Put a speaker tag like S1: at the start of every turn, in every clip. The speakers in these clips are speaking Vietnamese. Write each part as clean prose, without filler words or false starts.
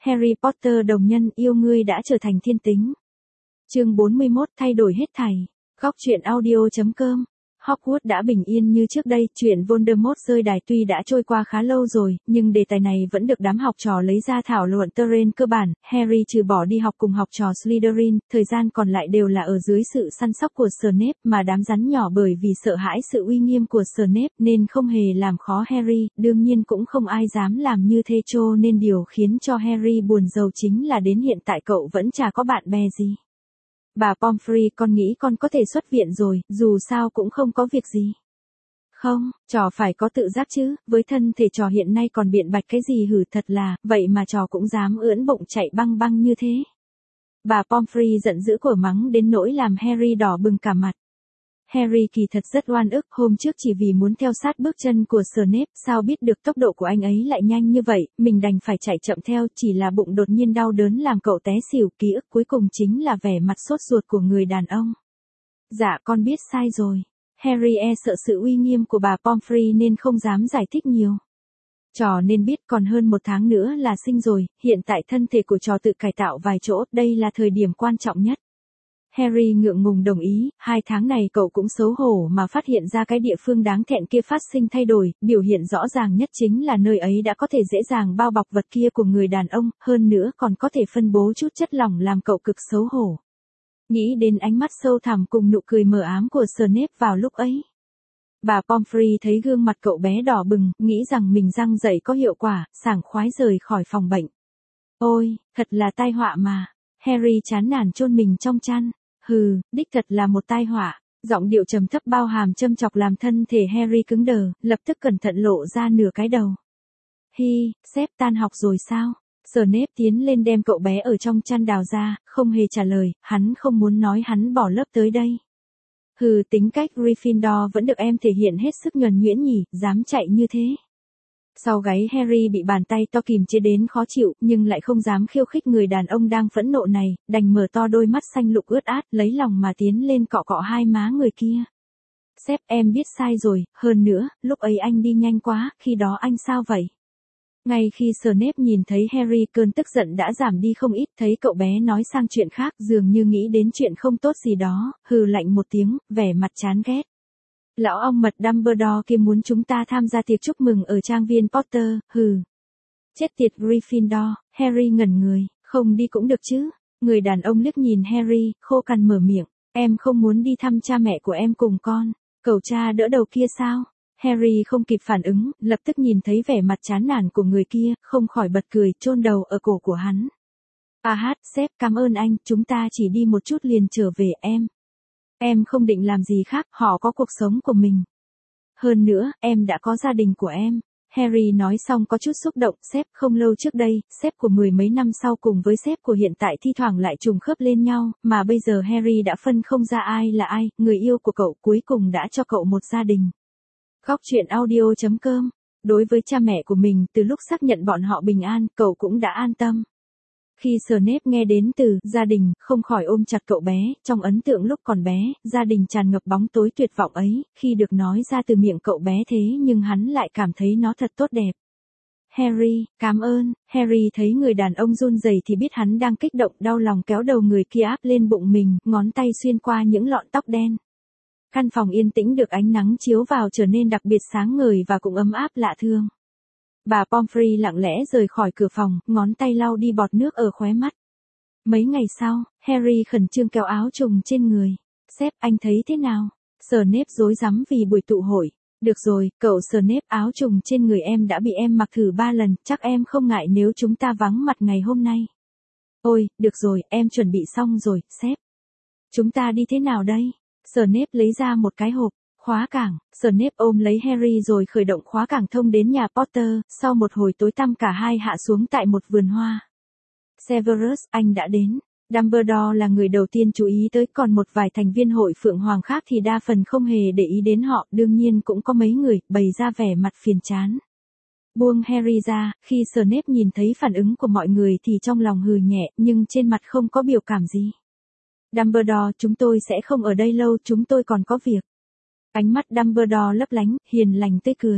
S1: Harry Potter đồng nhân yêu ngươi đã trở thành thiên tính. Chương 41 thay đổi hết thảy. Góc truyện audio.com. Hogwarts đã bình yên như trước đây, chuyện Voldemort rơi đài tuy đã trôi qua khá lâu rồi, nhưng đề tài này vẫn được đám học trò lấy ra thảo luận terrain cơ bản. Harry trừ bỏ đi học cùng học trò Slytherin, thời gian còn lại đều là ở dưới sự săn sóc của Snape, mà đám rắn nhỏ bởi vì sợ hãi sự uy nghiêm của Snape nên không hề làm khó Harry, đương nhiên cũng không ai dám làm như thế, cho nên điều khiến cho Harry buồn rầu chính là đến hiện tại cậu vẫn chả có bạn bè gì. Bà Pomfrey, con nghĩ con có thể xuất viện rồi, dù sao cũng không có việc gì. Không, trò phải có tự giác chứ, với thân thể trò hiện nay còn biện bạch cái gì hử, thật là, vậy mà trò cũng dám ưỡn bụng chạy băng băng như thế. Bà Pomfrey giận dữ cổ mắng đến nỗi làm Harry đỏ bừng cả mặt. Harry kỳ thật rất oan ức, hôm trước chỉ vì muốn theo sát bước chân của Snape, sao biết được tốc độ của anh ấy lại nhanh như vậy, mình đành phải chạy chậm theo, chỉ là bụng đột nhiên đau đớn làm cậu té xỉu, ký ức cuối cùng chính là vẻ mặt sốt ruột của người đàn ông. Dạ con biết sai rồi. Harry sợ sự uy nghiêm của bà Pomfrey nên không dám giải thích nhiều. Trò nên biết còn hơn 1 tháng nữa là sinh rồi, hiện tại thân thể của trò tự cải tạo vài chỗ, đây là thời điểm quan trọng nhất. Harry ngượng ngùng đồng ý, 2 tháng này cậu cũng xấu hổ mà phát hiện ra cái địa phương đáng thẹn kia phát sinh thay đổi, biểu hiện rõ ràng nhất chính là nơi ấy đã có thể dễ dàng bao bọc vật kia của người đàn ông, hơn nữa còn có thể phân bố chút chất lỏng làm cậu cực xấu hổ. Nghĩ đến ánh mắt sâu thẳm cùng nụ cười mờ ám của Snape vào lúc ấy. Bà Pomfrey thấy gương mặt cậu bé đỏ bừng, nghĩ rằng mình răng dậy có hiệu quả, sảng khoái rời khỏi phòng bệnh. Ôi, thật là tai họa mà. Harry chán nản chôn mình trong chăn. Hừ, đích thật là một tai họa. Giọng điệu trầm thấp bao hàm châm chọc làm thân thể Harry cứng đờ, lập tức cẩn thận lộ ra nửa cái đầu. Hi, sếp tan học rồi sao? Snape tiến lên đem cậu bé ở trong chăn đào ra, không hề trả lời, hắn không muốn nói hắn bỏ lớp tới đây. Hừ, tính cách Gryffindor vẫn được em thể hiện hết sức nhuần nhuyễn nhỉ, dám chạy như thế. Sau gáy Harry bị bàn tay to kìm chế đến khó chịu, nhưng lại không dám khiêu khích người đàn ông đang phẫn nộ này, đành mở to đôi mắt xanh lục ướt át, lấy lòng mà tiến lên cọ cọ hai má người kia. Sếp, em biết sai rồi, hơn nữa, lúc ấy anh đi nhanh quá, khi đó anh sao vậy? Ngay khi Snape nhìn thấy Harry, cơn tức giận đã giảm đi không ít, thấy cậu bé nói sang chuyện khác, dường như nghĩ đến chuyện không tốt gì đó, hừ lạnh một tiếng, vẻ mặt chán ghét. Lão ong mật Dumbledore kia muốn chúng ta tham gia tiệc chúc mừng ở trang viên Potter, hừ. Chết tiệt Gryffindor, Harry ngẩn người, không đi cũng được chứ. Người đàn ông liếc nhìn Harry, khô cằn mở miệng, em không muốn đi thăm cha mẹ của em cùng con, cậu cha đỡ đầu kia sao? Harry không kịp phản ứng, lập tức nhìn thấy vẻ mặt chán nản của người kia, không khỏi bật cười, chôn đầu ở cổ của hắn. Sếp, cảm ơn anh, chúng ta chỉ đi một chút liền trở về em. Em không định làm gì khác, họ có cuộc sống của mình. Hơn nữa, em đã có gia đình của em. Harry nói xong có chút xúc động, sếp không lâu trước đây, sếp của 10 mấy năm sau cùng với sếp của hiện tại thi thoảng lại trùng khớp lên nhau, mà bây giờ Harry đã phân không ra ai là ai, người yêu của cậu cuối cùng đã cho cậu một gia đình. Góc truyện audio.com. Đối với cha mẹ của mình, từ lúc xác nhận bọn họ bình an, cậu cũng đã an tâm. Khi Snape nghe đến từ gia đình, không khỏi ôm chặt cậu bé, trong ấn tượng lúc còn bé, gia đình tràn ngập bóng tối tuyệt vọng ấy, khi được nói ra từ miệng cậu bé thế nhưng hắn lại cảm thấy nó thật tốt đẹp. Harry, cảm ơn. Harry thấy người đàn ông run rẩy thì biết hắn đang kích động, đau lòng kéo đầu người kia áp lên bụng mình, ngón tay xuyên qua những lọn tóc đen. Căn phòng yên tĩnh được ánh nắng chiếu vào trở nên đặc biệt sáng ngời và cũng ấm áp lạ thương. Bà Pomfrey lặng lẽ rời khỏi cửa phòng, ngón tay lau đi bọt nước ở khóe mắt. Mấy ngày sau, Harry khẩn trương kéo áo trùng trên người. Sếp, anh thấy thế nào? Snape rối rắm vì buổi tụ hội. Được rồi, cậu Snape, áo trùng trên người em đã bị em mặc thử 3 lần, chắc em không ngại nếu chúng ta vắng mặt ngày hôm nay. Ôi, được rồi, em chuẩn bị xong rồi, sếp. Chúng ta đi thế nào đây? Snape lấy ra một cái hộp. Khóa cảng, Snape ôm lấy Harry rồi khởi động khóa cảng thông đến nhà Potter, sau một hồi tối tăm cả hai hạ xuống tại một vườn hoa. Severus, anh đã đến. Dumbledore là người đầu tiên chú ý tới, còn một vài thành viên hội Phượng Hoàng khác thì đa phần không hề để ý đến họ, đương nhiên cũng có mấy người bày ra vẻ mặt phiền chán. Buông Harry ra, khi Snape nhìn thấy phản ứng của mọi người thì trong lòng hừ nhẹ, nhưng trên mặt không có biểu cảm gì. Dumbledore, chúng tôi sẽ không ở đây lâu, chúng tôi còn có việc. Ánh mắt Dumbledore lấp lánh, hiền lành tươi cười.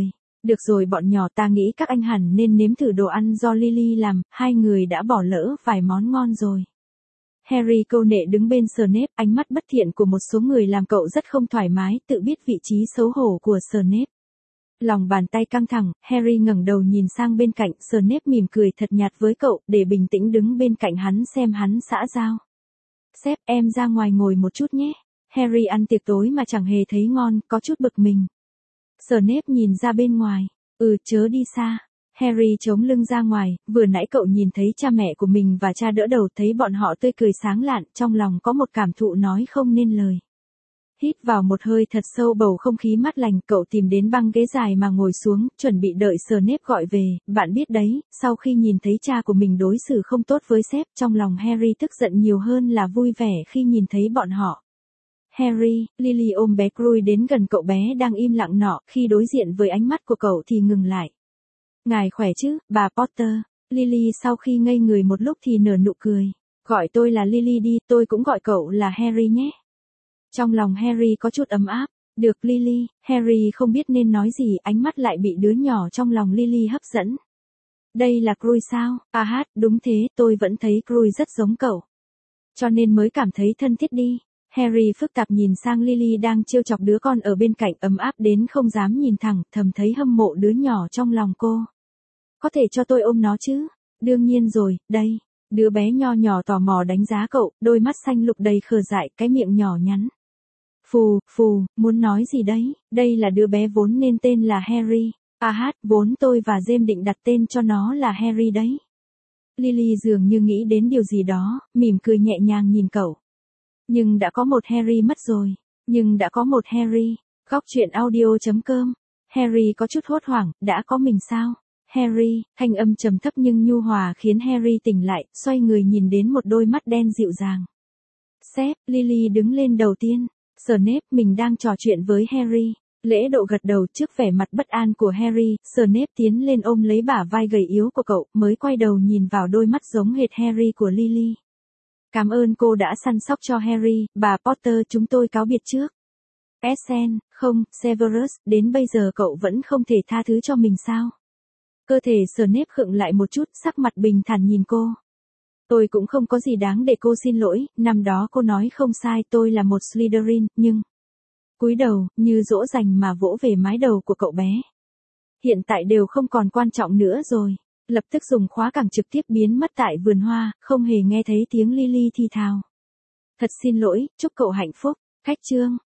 S1: Được rồi bọn nhỏ, ta nghĩ các anh hẳn nên nếm thử đồ ăn do Lily làm, hai người đã bỏ lỡ vài món ngon rồi. Harry câu nệ đứng bên Snape, ánh mắt bất thiện của một số người làm cậu rất không thoải mái, tự biết vị trí xấu hổ của Snape. Lòng bàn tay căng thẳng, Harry ngẩng đầu nhìn sang bên cạnh, Snape mỉm cười thật nhạt với cậu, để bình tĩnh đứng bên cạnh hắn xem hắn xã giao. Sếp, em ra ngoài ngồi một chút nhé. Harry ăn tiệc tối mà chẳng hề thấy ngon, có chút bực mình. Snape nhìn ra bên ngoài, chớ đi xa. Harry chống lưng ra ngoài, vừa nãy cậu nhìn thấy cha mẹ của mình và cha đỡ đầu, thấy bọn họ tươi cười sáng lạn, trong lòng có một cảm thụ nói không nên lời. Hít vào một hơi thật sâu bầu không khí mát lành, cậu tìm đến băng ghế dài mà ngồi xuống, chuẩn bị đợi Snape gọi về. Bạn biết đấy, sau khi nhìn thấy cha của mình đối xử không tốt với sếp, trong lòng Harry tức giận nhiều hơn là vui vẻ khi nhìn thấy bọn họ. Harry, Lily ôm bé Crui đến gần cậu bé đang im lặng nọ, khi đối diện với ánh mắt của cậu thì ngừng lại. Ngài khỏe chứ, bà Potter? Lily sau khi ngây người một lúc thì nở nụ cười. Gọi tôi là Lily đi, tôi cũng gọi cậu là Harry nhé. Trong lòng Harry có chút ấm áp. Được Lily, Harry không biết nên nói gì, ánh mắt lại bị đứa nhỏ trong lòng Lily hấp dẫn. Đây là Crui sao? Đúng thế, tôi vẫn thấy Crui rất giống cậu. Cho nên mới cảm thấy thân thiết đi. Harry phức tạp nhìn sang Lily đang trêu chọc đứa con ở bên cạnh, ấm áp đến không dám nhìn thẳng, thầm thấy hâm mộ đứa nhỏ trong lòng cô. Có thể cho tôi ôm nó chứ? Đương nhiên rồi, đây. Đứa bé nho nhỏ tò mò đánh giá cậu, đôi mắt xanh lục đầy khờ dại, cái miệng nhỏ nhắn. Phù, muốn nói gì đấy? Đây là đứa bé vốn nên tên là Harry. Vốn tôi và James định đặt tên cho nó là Harry đấy. Lily dường như nghĩ đến điều gì đó, mỉm cười nhẹ nhàng nhìn cậu. Nhưng đã có một Harry mất rồi. Góc truyện audio.com. Harry có chút hốt hoảng, đã có mình sao? Harry, thanh âm trầm thấp nhưng nhu hòa khiến Harry tỉnh lại, xoay người nhìn đến một đôi mắt đen dịu dàng. Sếp, Lily đứng lên đầu tiên. Snape, mình đang trò chuyện với Harry. Lễ độ gật đầu trước vẻ mặt bất an của Harry, Snape tiến lên ôm lấy bả vai gầy yếu của cậu, mới quay đầu nhìn vào đôi mắt giống hệt Harry của Lily. Cảm ơn cô đã săn sóc cho Harry, bà Potter, chúng tôi cáo biệt trước. Không, Severus, đến bây giờ cậu vẫn không thể tha thứ cho mình sao? Cơ thể Snape khựng lại một chút, sắc mặt bình thản nhìn cô. Tôi cũng không có gì đáng để cô xin lỗi, năm đó cô nói không sai, tôi là một Slytherin, nhưng... Cúi đầu, như dỗ dành mà vỗ về mái đầu của cậu bé. Hiện tại đều không còn quan trọng nữa rồi. Lập tức dùng khóa cảng trực tiếp biến mất tại vườn hoa, không hề nghe thấy tiếng Lily thì thào. Thật xin lỗi, chúc cậu hạnh phúc. Khách chương.